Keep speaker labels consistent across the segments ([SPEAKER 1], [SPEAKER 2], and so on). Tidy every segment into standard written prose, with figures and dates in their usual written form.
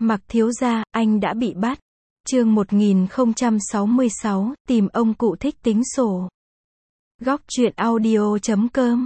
[SPEAKER 1] Mặc thiếu gia, anh đã bị bắt. Chương 1066, tìm ông cụ thích tính sổ. Góc truyện audio.com.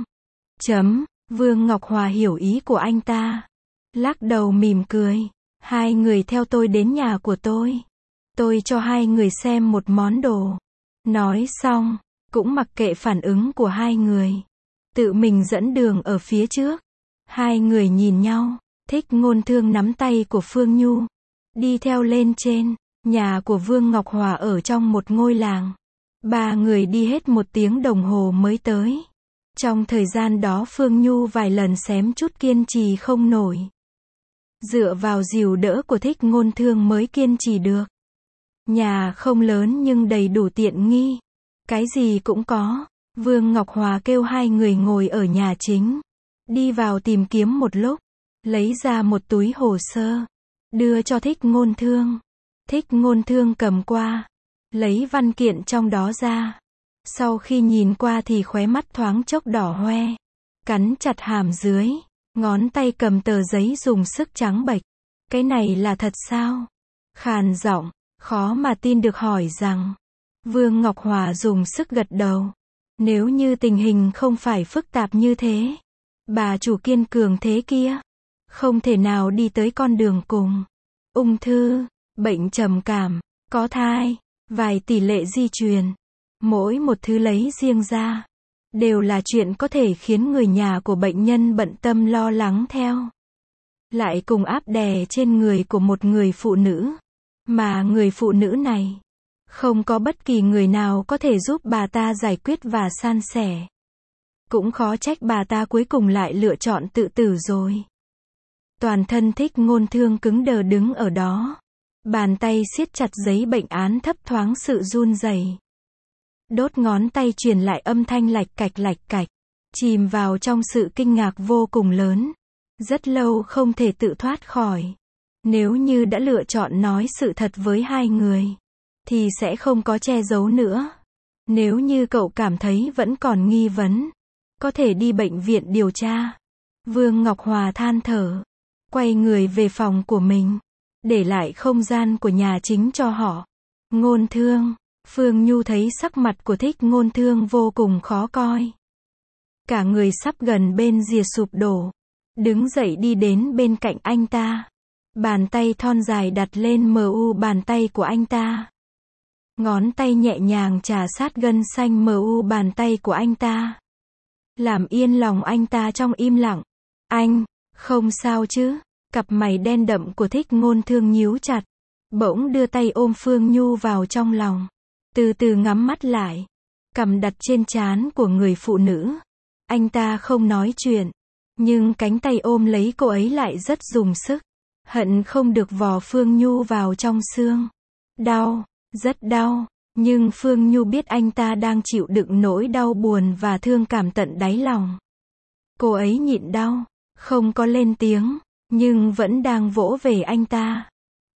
[SPEAKER 1] Vương Ngọc Hòa hiểu ý của anh ta. Lắc đầu mỉm cười. Hai người theo tôi đến nhà của tôi. Tôi cho hai người xem một món đồ. Nói xong, cũng mặc kệ phản ứng của hai người. Tự mình dẫn đường ở phía trước. Hai người nhìn nhau. Thích Ngôn Thương nắm tay của Phương Nhu. Đi theo lên trên. Nhà của Vương Ngọc Hòa ở trong một ngôi làng. Ba người đi hết 1 tiếng đồng hồ mới tới. Trong thời gian đó Phương Nhu vài lần xém chút kiên trì không nổi. Dựa vào dìu đỡ của Thích Ngôn Thương mới kiên trì được. Nhà không lớn nhưng đầy đủ tiện nghi. Cái gì cũng có. Vương Ngọc Hòa kêu hai người ngồi ở nhà chính. Đi vào tìm kiếm một lúc. Lấy ra một túi hồ sơ. Đưa cho Thích Ngôn Thương. Thích Ngôn Thương cầm qua. Lấy văn kiện trong đó ra. Sau khi nhìn qua thì khóe mắt thoáng chốc đỏ hoe. Cắn chặt hàm dưới. Ngón tay cầm tờ giấy dùng sức trắng bệch. Cái này là thật sao? Khàn giọng, khó mà tin được hỏi rằng. Vương Ngọc Hòa dùng sức gật đầu. Nếu như tình hình không phải phức tạp như thế. Bà chủ kiên cường thế kia. Không thể nào đi tới con đường cùng. Ung thư, bệnh trầm cảm, có thai, vài tỷ lệ di truyền. Mỗi một thứ lấy riêng ra. Đều là chuyện có thể khiến người nhà của bệnh nhân bận tâm lo lắng theo. Lại cùng áp đè trên người của một người phụ nữ. Mà người phụ nữ này. Không có bất kỳ người nào có thể giúp bà ta giải quyết và san sẻ. Cũng khó trách bà ta cuối cùng lại lựa chọn tự tử rồi. Toàn thân Thích Ngôn Thương cứng đờ đứng ở đó. Bàn tay siết chặt giấy bệnh án thấp thoáng sự run rẩy. Đốt ngón tay truyền lại âm thanh lạch cạch. Chìm vào trong sự kinh ngạc vô cùng lớn. Rất lâu không thể tự thoát khỏi. Nếu như đã lựa chọn nói sự thật với hai người. Thì sẽ không có che giấu nữa. Nếu như cậu cảm thấy vẫn còn nghi vấn. Có thể đi bệnh viện điều tra. Vương Ngọc Hòa than thở. Quay người về phòng của mình. Để lại không gian của nhà chính cho họ. Ngôn Thương. Phương Nhu thấy sắc mặt của Thích Ngôn Thương vô cùng khó coi. Cả người sắp gần bên rìa sụp đổ. Đứng dậy đi đến bên cạnh anh ta. Bàn tay thon dài đặt lên mu bàn tay của anh ta. Ngón tay nhẹ nhàng chà sát gân xanh mu bàn tay của anh ta. Làm yên lòng anh ta trong im lặng. Anh, không sao chứ? Cặp mày đen đậm của Thích Ngôn Thương nhíu chặt. Bỗng đưa tay ôm Phương Nhu vào trong lòng. Từ từ ngắm mắt lại. Cằm đặt trên trán của người phụ nữ. Anh ta không nói chuyện. Nhưng cánh tay ôm lấy cô ấy lại rất dùng sức. Hận không được vò Phương Nhu vào trong xương. Đau, rất đau. Nhưng Phương Nhu biết anh ta đang chịu đựng nỗi đau buồn và thương cảm tận đáy lòng. Cô ấy nhịn đau. Không có lên tiếng. Nhưng vẫn đang vỗ về anh ta.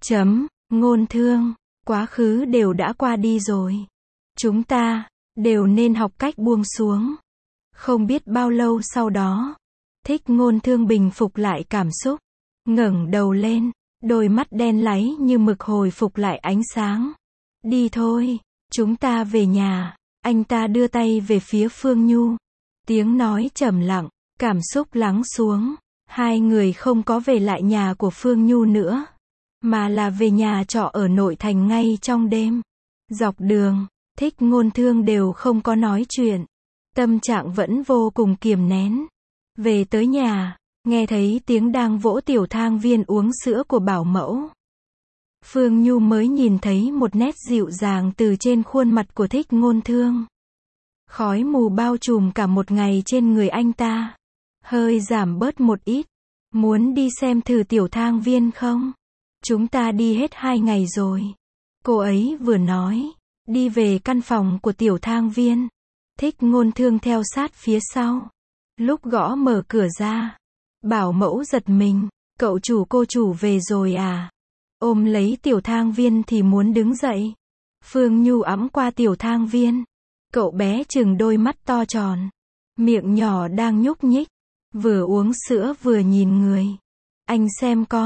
[SPEAKER 1] Ngôn Thương. Quá khứ đều đã qua đi rồi. Chúng ta đều nên học cách buông xuống. Không biết bao lâu sau đó. Thích Ngôn Thương bình phục lại cảm xúc. Ngẩng đầu lên. Đôi mắt đen láy như mực hồi phục lại ánh sáng. Đi thôi. Chúng ta về nhà. Anh ta đưa tay về phía Phương Nhu. Tiếng nói trầm lặng. Cảm xúc lắng xuống. Hai người không có về lại nhà của Phương Nhu nữa. Mà là về nhà trọ ở nội thành ngay trong đêm. Dọc đường, Thích Ngôn Thương đều không có nói chuyện. Tâm trạng vẫn vô cùng kiềm nén. Về tới nhà, nghe thấy tiếng đang vỗ tiểu thang viên uống sữa của bảo mẫu. Phương Nhu mới nhìn thấy một nét dịu dàng từ trên khuôn mặt của Thích Ngôn Thương. Khói mù bao trùm cả một ngày trên người anh ta. Hơi giảm bớt một ít. Muốn đi xem thử tiểu thang viên không? Chúng ta đi hết 2 ngày rồi. Cô ấy vừa nói. Đi về căn phòng của tiểu thang viên. Thích Ngôn Thương theo sát phía sau. Lúc gõ mở cửa ra. Bảo mẫu giật mình. Cậu chủ cô chủ về rồi à? Ôm lấy tiểu thang viên thì muốn đứng dậy. Phương Nhu ẵm qua tiểu thang viên. Cậu bé chừng đôi mắt to tròn. Miệng nhỏ đang nhúc nhích. Vừa uống sữa vừa nhìn người. Anh xem con.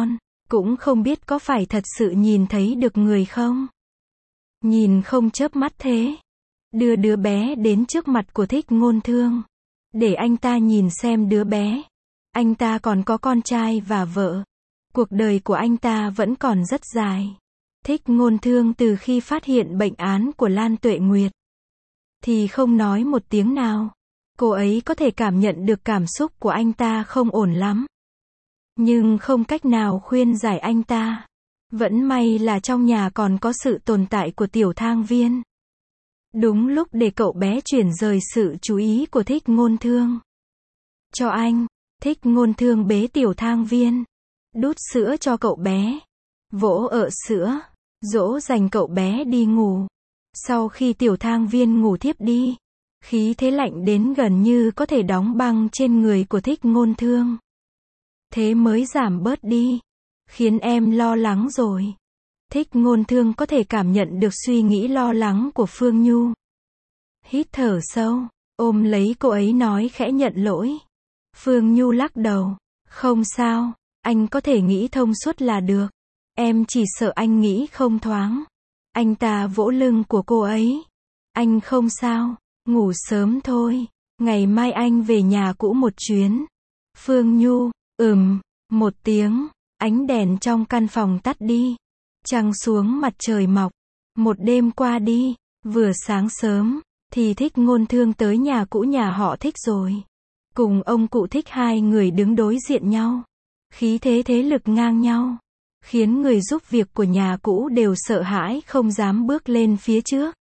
[SPEAKER 1] Cũng không biết có phải thật sự nhìn thấy được người không? Nhìn không chớp mắt thế. Đưa đứa bé đến trước mặt của Thích Ngôn Thương. Để anh ta nhìn xem đứa bé. Anh ta còn có con trai và vợ. Cuộc đời của anh ta vẫn còn rất dài. Thích Ngôn Thương từ khi phát hiện bệnh án của Lan Tuệ Nguyệt thì không nói một tiếng nào. Cô ấy có thể cảm nhận được cảm xúc của anh ta không ổn lắm. Nhưng không cách nào khuyên giải anh ta. Vẫn may là trong nhà còn có sự tồn tại của Tiểu Thang Viên. Đúng lúc để cậu bé chuyển rời sự chú ý của Thích Ngôn Thương. Cho anh, Thích Ngôn Thương bế Tiểu Thang Viên. Đút sữa cho cậu bé. Vỗ ợ sữa. Dỗ dành cậu bé đi ngủ. Sau khi Tiểu Thang Viên ngủ thiếp đi, khí thế lạnh đến gần như có thể đóng băng trên người của Thích Ngôn Thương. Thế mới giảm bớt đi. Khiến em lo lắng rồi. Thích Ngôn Thương có thể cảm nhận được suy nghĩ lo lắng của Phương Nhu. Hít thở sâu, ôm lấy cô ấy nói khẽ nhận lỗi. Phương Nhu lắc đầu. Không sao, anh có thể nghĩ thông suốt là được. Em chỉ sợ anh nghĩ không thoáng. Anh ta vỗ lưng của cô ấy. Anh không sao, ngủ sớm thôi. Ngày mai anh về nhà cũ một chuyến. Phương Nhu, một tiếng. Ánh đèn trong căn phòng tắt đi. Trăng xuống mặt trời mọc. Một đêm qua đi. Vừa sáng sớm thì Thích Ngôn Thương tới nhà cũ nhà họ Thích rồi. Cùng ông cụ Thích hai người đứng đối diện nhau. Khí thế thế lực ngang nhau. Khiến người giúp việc của nhà cũ đều sợ hãi không dám bước lên phía trước.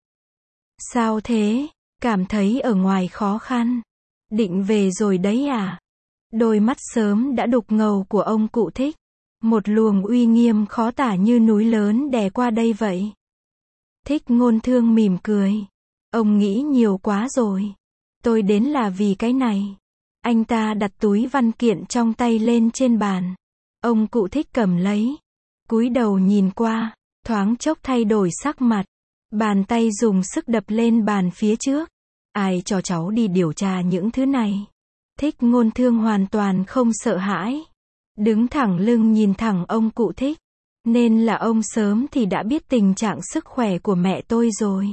[SPEAKER 1] Sao thế? Cảm thấy ở ngoài khó khăn. Định về rồi đấy à? Đôi mắt sớm đã đục ngầu của ông cụ Thích. Một luồng uy nghiêm khó tả như núi lớn đè qua đây vậy. Thích Ngôn Thương mỉm cười. Ông nghĩ nhiều quá rồi. Tôi đến là vì cái này. Anh ta đặt túi văn kiện trong tay lên trên bàn. Ông cụ Thích cầm lấy. Cúi đầu nhìn qua. Thoáng chốc thay đổi sắc mặt. Bàn tay dùng sức đập lên bàn phía trước. Ai cho cháu đi điều tra những thứ này? Thích Ngôn Thương hoàn toàn không sợ hãi. Đứng thẳng lưng nhìn thẳng ông cụ Thích. Nên là ông sớm thì đã biết tình trạng sức khỏe của mẹ tôi rồi.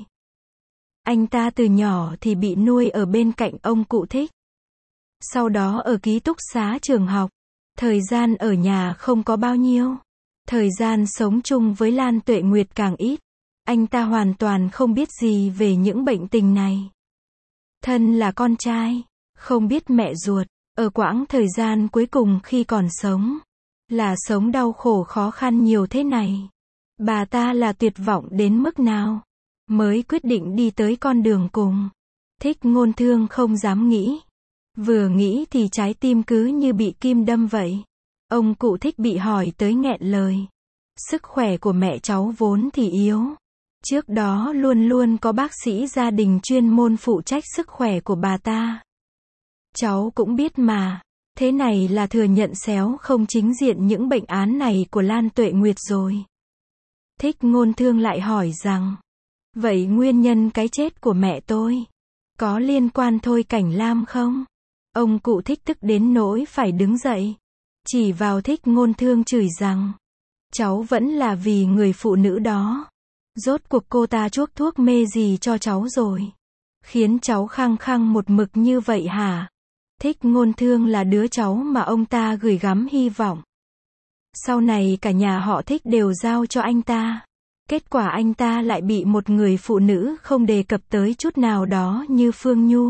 [SPEAKER 1] Anh ta từ nhỏ thì bị nuôi ở bên cạnh ông cụ Thích. Sau đó ở ký túc xá trường học. Thời gian ở nhà không có bao nhiêu. Thời gian sống chung với Lan Tuệ Nguyệt càng ít. Anh ta hoàn toàn không biết gì về những bệnh tình này. Thân là con trai, không biết mẹ ruột, ở quãng thời gian cuối cùng khi còn sống. Là sống đau khổ khó khăn nhiều thế này. Bà ta là tuyệt vọng đến mức nào mới quyết định đi tới con đường cùng. Thích Ngôn Thương không dám nghĩ. Vừa nghĩ thì trái tim cứ như bị kim đâm vậy. Ông cụ Thích bị hỏi tới nghẹn lời. Sức khỏe của mẹ cháu vốn thì yếu. Trước đó luôn luôn có bác sĩ gia đình chuyên môn phụ trách sức khỏe của bà ta. Cháu cũng biết mà. Thế này là thừa nhận xéo không chính diện những bệnh án này của Lan Tuệ Nguyệt rồi. Thích Ngôn Thương lại hỏi rằng. Vậy nguyên nhân cái chết của mẹ tôi có liên quan Thôi Cảnh Lam không? Ông cụ Thích tức đến nỗi phải đứng dậy. Chỉ vào Thích Ngôn Thương chửi rằng. Cháu vẫn là vì người phụ nữ đó. Rốt cuộc cô ta chuốc thuốc mê gì cho cháu rồi? Khiến cháu khăng khăng một mực như vậy hả? Thích Ngôn Thương là đứa cháu mà ông ta gửi gắm hy vọng. Sau này cả nhà họ Thích đều giao cho anh ta. Kết quả anh ta lại bị một người phụ nữ không đề cập tới chút nào đó như Phương Nhu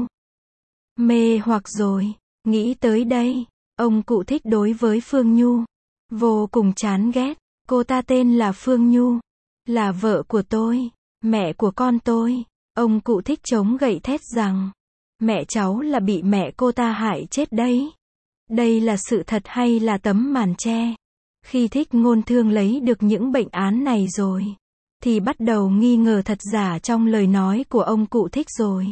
[SPEAKER 1] mê hoặc rồi. Nghĩ tới đây, ông cụ Thích đối với Phương Nhu vô cùng chán ghét. Cô ta tên là Phương Nhu, là vợ của tôi, mẹ của con tôi. Ông cụ Thích chống gậy thét rằng, mẹ cháu là bị mẹ cô ta hại chết đấy. Đây là sự thật hay là tấm màn che? Khi Thích Ngôn Thương lấy được những bệnh án này rồi, thì bắt đầu nghi ngờ thật giả trong lời nói của ông cụ Thích rồi.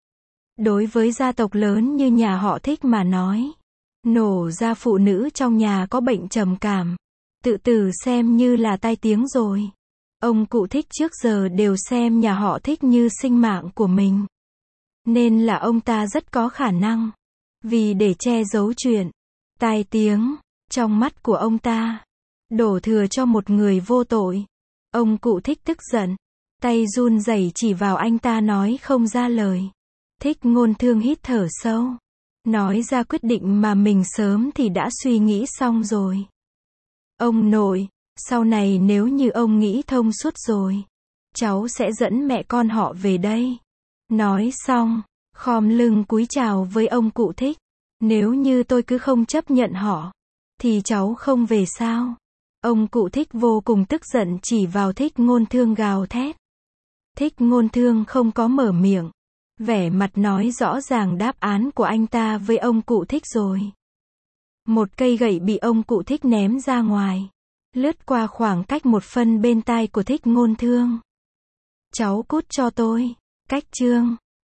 [SPEAKER 1] Đối với gia tộc lớn như nhà họ Thích mà nói, nổ ra phụ nữ trong nhà có bệnh trầm cảm, tự tử xem như là tai tiếng rồi. Ông cụ Thích trước giờ đều xem nhà họ Thích như sinh mạng của mình. Nên là ông ta rất có khả năng, vì để che giấu chuyện tai tiếng trong mắt của ông ta, đổ thừa cho một người vô tội. Ông cụ Thích tức giận, tay run rẩy chỉ vào anh ta nói không ra lời. Thích Ngôn Thương hít thở sâu, nói ra quyết định mà mình sớm thì đã suy nghĩ xong rồi. Ông nội, sau này nếu như ông nghĩ thông suốt rồi, cháu sẽ dẫn mẹ con họ về đây. Nói xong, khom lưng cúi chào với ông cụ Thích. Nếu như tôi cứ không chấp nhận họ, thì cháu không về sao? Ông cụ Thích vô cùng tức giận chỉ vào Thích Ngôn Thương gào thét. Thích Ngôn Thương không có mở miệng, vẻ mặt nói rõ ràng đáp án của anh ta với ông cụ Thích rồi. Một cây gậy bị ông cụ Thích ném ra ngoài, lướt qua khoảng cách 1 phân bên tai của Thích Ngôn Thương. Cháu cút cho tôi. Cách chương